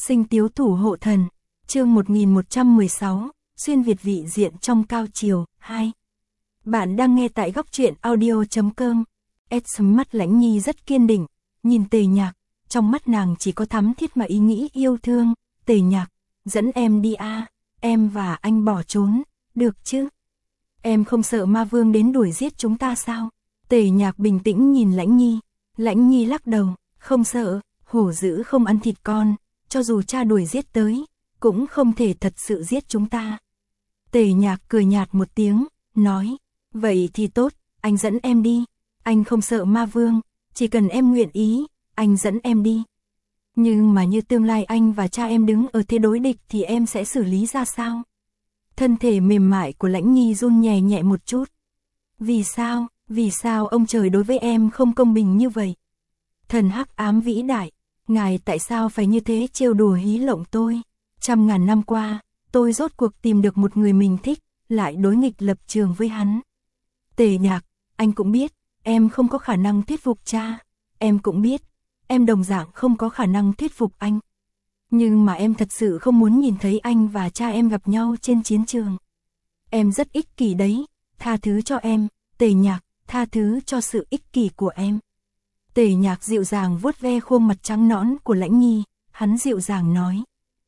Sinh tiếu thủ hộ thần, chương 1116, xuyên Việt vị diện trong cao chiều, 2. Bạn đang nghe tại góc truyện audio.com. Mắt Lãnh Nhi rất kiên định, nhìn Tề Nhạc, trong mắt nàng chỉ có thắm thiết mà ý nghĩ yêu thương. Tề Nhạc, dẫn em đi a, em và anh bỏ trốn, được chứ? Em không sợ ma vương đến đuổi giết chúng ta sao? Tề Nhạc bình tĩnh nhìn Lãnh Nhi. Lãnh Nhi lắc đầu, không sợ, hổ dữ không ăn thịt con, cho dù cha đuổi giết tới, cũng không thể thật sự giết chúng ta. Tề Nhạc cười nhạt một tiếng, nói, vậy thì tốt, anh dẫn em đi, anh không sợ ma vương, chỉ cần em nguyện ý, anh dẫn em đi. Nhưng mà như tương lai anh và cha em đứng ở thế đối địch thì em sẽ xử lý ra sao? Thân thể mềm mại của Lãnh Nhi run nhẹ nhẹ một chút. Vì sao ông trời đối với em không công bình như vậy? Thần hắc ám vĩ đại, ngài tại sao phải như thế trêu đùa hí lộng tôi? Trăm ngàn năm qua, tôi rốt cuộc tìm được một người mình thích, lại đối nghịch lập trường với hắn. Tề Nhạc, anh cũng biết, em không có khả năng thuyết phục cha. Em cũng biết, em đồng dạng không có khả năng thuyết phục anh. Nhưng mà em thật sự không muốn nhìn thấy anh và cha em gặp nhau trên chiến trường. Em rất ích kỷ đấy, tha thứ cho em, Tề Nhạc, tha thứ cho sự ích kỷ của em. Tề Nhạc dịu dàng vuốt ve khuôn mặt trắng nõn của Lãnh Nhi, hắn dịu dàng nói.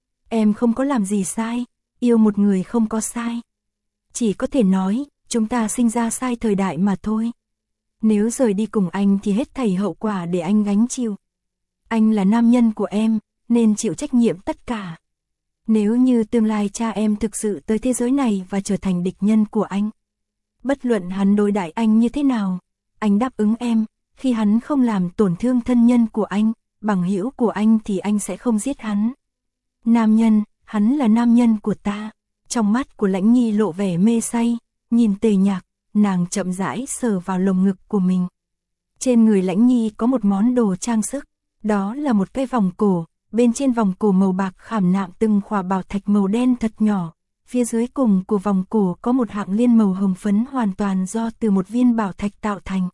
Em không có làm gì sai, yêu một người không có sai. Chỉ có thể nói, chúng ta sinh ra sai thời đại mà thôi. Nếu rời đi cùng anh thì hết thảy hậu quả để anh gánh chịu. Anh là nam nhân của em, nên chịu trách nhiệm tất cả. Nếu như tương lai cha em thực sự tới thế giới này và trở thành địch nhân của anh, bất luận hắn đối đãi anh như thế nào, anh đáp ứng em, khi hắn không làm tổn thương thân nhân của anh, bằng hữu của anh thì anh sẽ không giết hắn. Nam nhân, hắn là nam nhân của ta. Trong mắt của Lãnh Nhi lộ vẻ mê say, nhìn Tề Nhạc, nàng chậm rãi sờ vào lồng ngực của mình. Trên người Lãnh Nhi có một món đồ trang sức, đó là một cái vòng cổ, bên trên vòng cổ màu bạc khảm nạm từng khỏa bảo thạch màu đen thật nhỏ, phía dưới cùng của vòng cổ có một hạng liên màu hồng phấn hoàn toàn do từ một viên bảo thạch tạo thành.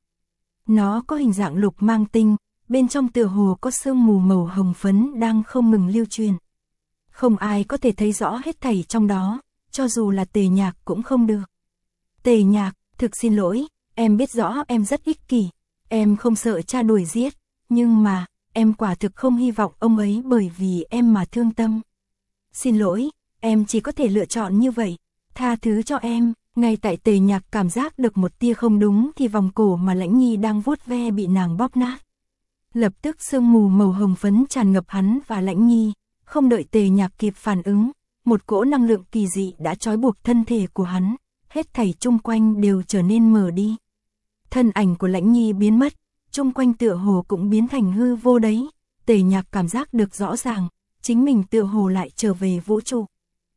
Nó có hình dạng lục mang tinh, bên trong tựa hồ có sương mù màu hồng phấn đang không ngừng lưu truyền. Không ai có thể thấy rõ hết thảy trong đó, cho dù là Tề Nhạc cũng không được. Tề Nhạc, thực xin lỗi, em biết rõ em rất ích kỷ, em không sợ cha đuổi giết, nhưng mà, em quả thực không hy vọng ông ấy bởi vì em mà thương tâm. Xin lỗi, em chỉ có thể lựa chọn như vậy, tha thứ cho em. Ngay tại Tề Nhạc cảm giác được một tia không đúng thì vòng cổ mà Lãnh Nhi đang vuốt ve bị nàng bóp nát. Lập tức sương mù màu hồng phấn tràn ngập hắn và Lãnh Nhi, không đợi Tề Nhạc kịp phản ứng, một cỗ năng lượng kỳ dị đã trói buộc thân thể của hắn, hết thảy chung quanh đều trở nên mờ đi. Thân ảnh của Lãnh Nhi biến mất, chung quanh tựa hồ cũng biến thành hư vô đấy. Tề Nhạc cảm giác được rõ ràng, chính mình tựa hồ lại trở về vũ trụ.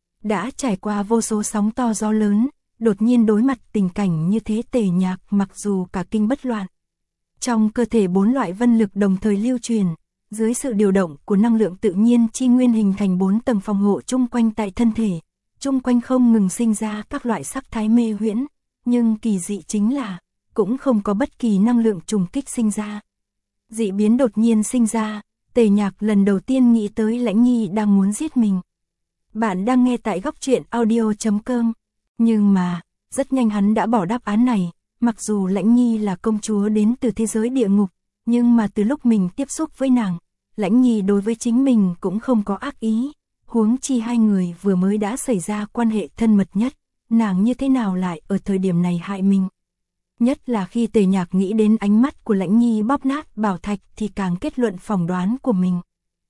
Đã trải qua vô số sóng to gió lớn, đột nhiên đối mặt tình cảnh như thế Tề Nhạc mặc dù cả kinh bất loạn. Trong cơ thể 4 loại vân lực đồng thời lưu truyền, dưới sự điều động của năng lượng tự nhiên chi nguyên hình thành 4 tầng phòng hộ chung quanh tại thân thể, chung quanh không ngừng sinh ra các loại sắc thái mê huyễn, nhưng kỳ dị chính là, cũng không có bất kỳ năng lượng trùng kích sinh ra. Dị biến đột nhiên sinh ra, Tề Nhạc lần đầu tiên nghĩ tới Lãnh Nhi đang muốn giết mình. Bạn đang nghe tại góc truyện audio.com. Nhưng mà, rất nhanh hắn đã bỏ đáp án này, mặc dù Lãnh Nhi là công chúa đến từ thế giới địa ngục, nhưng mà từ lúc mình tiếp xúc với nàng, Lãnh Nhi đối với chính mình cũng không có ác ý, huống chi hai người vừa mới đã xảy ra quan hệ thân mật nhất, nàng như thế nào lại ở thời điểm này hại mình. Nhất là khi Tề Nhạc nghĩ đến ánh mắt của Lãnh Nhi bóp nát bảo thạch thì càng kết luận phỏng đoán của mình.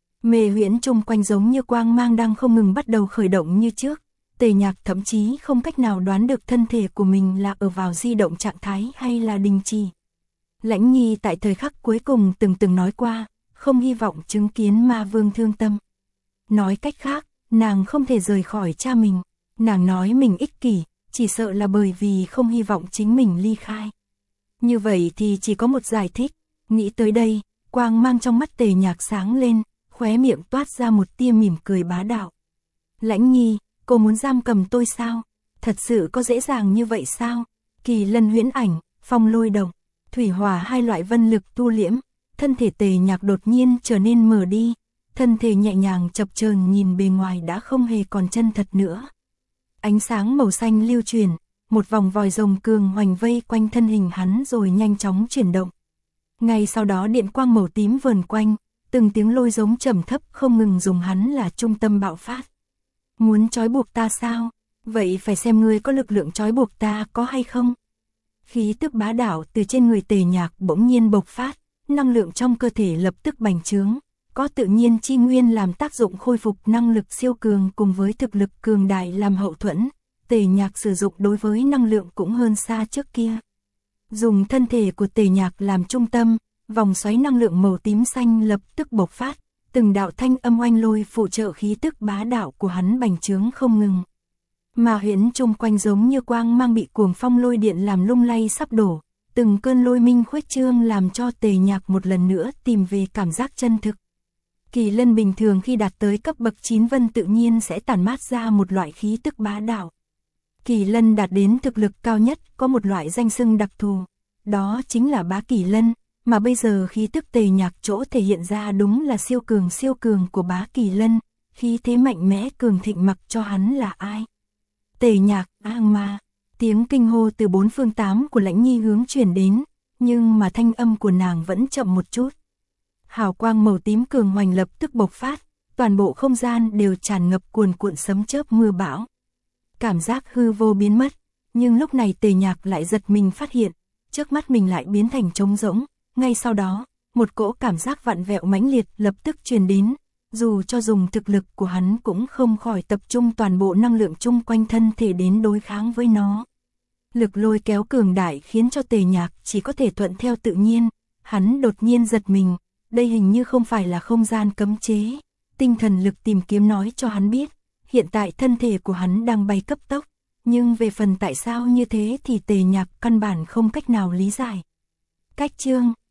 Mê huyễn chung quanh giống như quang mang đang không ngừng bắt đầu khởi động như trước. Tề Nhạc thậm chí không cách nào đoán được thân thể của mình là ở vào di động trạng thái hay là đình trì. Lãnh Nhi tại thời khắc cuối cùng từng nói qua, không hy vọng chứng kiến ma vương thương tâm. Nói cách khác, nàng không thể rời khỏi cha mình. Nàng nói mình ích kỷ, chỉ sợ là bởi vì không hy vọng chính mình ly khai. Như vậy thì chỉ có một giải thích. Nghĩ tới đây, quang mang trong mắt Tề Nhạc sáng lên, khóe miệng toát ra một tia mỉm cười bá đạo. Lãnh Nhi, cô muốn giam cầm tôi sao? Thật sự có dễ dàng như vậy sao? Kỳ lân huyễn ảnh, phong lôi động, thủy hỏa hai loại vân lực tu liễm, thân thể Tề Nhạc đột nhiên trở nên mờ đi. thân thể nhẹ nhàng chập chờn nhìn bề ngoài đã không hề còn chân thật nữa. Ánh sáng màu xanh lưu chuyển, một vòng vòi rồng cường hoành vây quanh thân hình hắn rồi nhanh chóng chuyển động. Ngay sau đó điện quang màu tím vờn quanh, từng tiếng lôi giống trầm thấp không ngừng dùng hắn là trung tâm bạo phát. Muốn trói buộc ta sao? Vậy phải xem ngươi có lực lượng trói buộc ta có hay không? Khí tức bá đạo từ trên người Tề Nhạc bỗng nhiên bộc phát, năng lượng trong cơ thể lập tức bành trướng, có tự nhiên chi nguyên làm tác dụng khôi phục năng lực siêu cường cùng với thực lực cường đại làm hậu thuẫn, Tề Nhạc sử dụng đối với năng lượng cũng hơn xa trước kia. Dùng thân thể của Tề Nhạc làm trung tâm, vòng xoáy năng lượng màu tím xanh lập tức bộc phát, từng đạo thanh âm oanh lôi phụ trợ khí tức bá đạo của hắn bành trướng không ngừng. Mà huyễn chung quanh giống như quang mang bị cuồng phong lôi điện làm lung lay sắp đổ, từng cơn lôi minh khuếch trương làm cho Tề Nhạc một lần nữa tìm về cảm giác chân thực. Kỳ lân bình thường khi đạt tới cấp bậc 9 vân tự nhiên sẽ tản mát ra một loại khí tức bá đạo. Kỳ lân đạt đến thực lực cao nhất có một loại danh xưng đặc thù, đó chính là bá kỳ lân, mà bây giờ khí tức Tề Nhạc chỗ thể hiện ra đúng là siêu cường của bá kỳ lân, khí thế mạnh mẽ cường thịnh mặc cho hắn là ai. Tề Nhạc, ma, tiếng kinh hô từ bốn phương tám của Lãnh Nhi hướng truyền đến, nhưng mà thanh âm của nàng vẫn chậm một chút. Hào quang màu tím cường hoành lập tức bộc phát, toàn bộ không gian đều tràn ngập cuồn cuộn sấm chớp mưa bão. Cảm giác hư vô biến mất, nhưng lúc này Tề Nhạc lại giật mình phát hiện, trước mắt mình lại biến thành trống rỗng, ngay sau đó, một cỗ cảm giác vặn vẹo mãnh liệt lập tức truyền đến, dù cho dùng thực lực của hắn cũng không khỏi tập trung toàn bộ năng lượng chung quanh thân thể đến đối kháng với nó. Lực lôi kéo cường đại khiến cho Tề Nhạc chỉ có thể thuận theo tự nhiên, hắn đột nhiên giật mình, đây hình như không phải là không gian cấm chế, tinh thần lực tìm kiếm nói cho hắn biết, hiện tại thân thể của hắn đang bay cấp tốc, nhưng về phần tại sao như thế thì Tề Nhạc căn bản không cách nào lý giải. Cách chương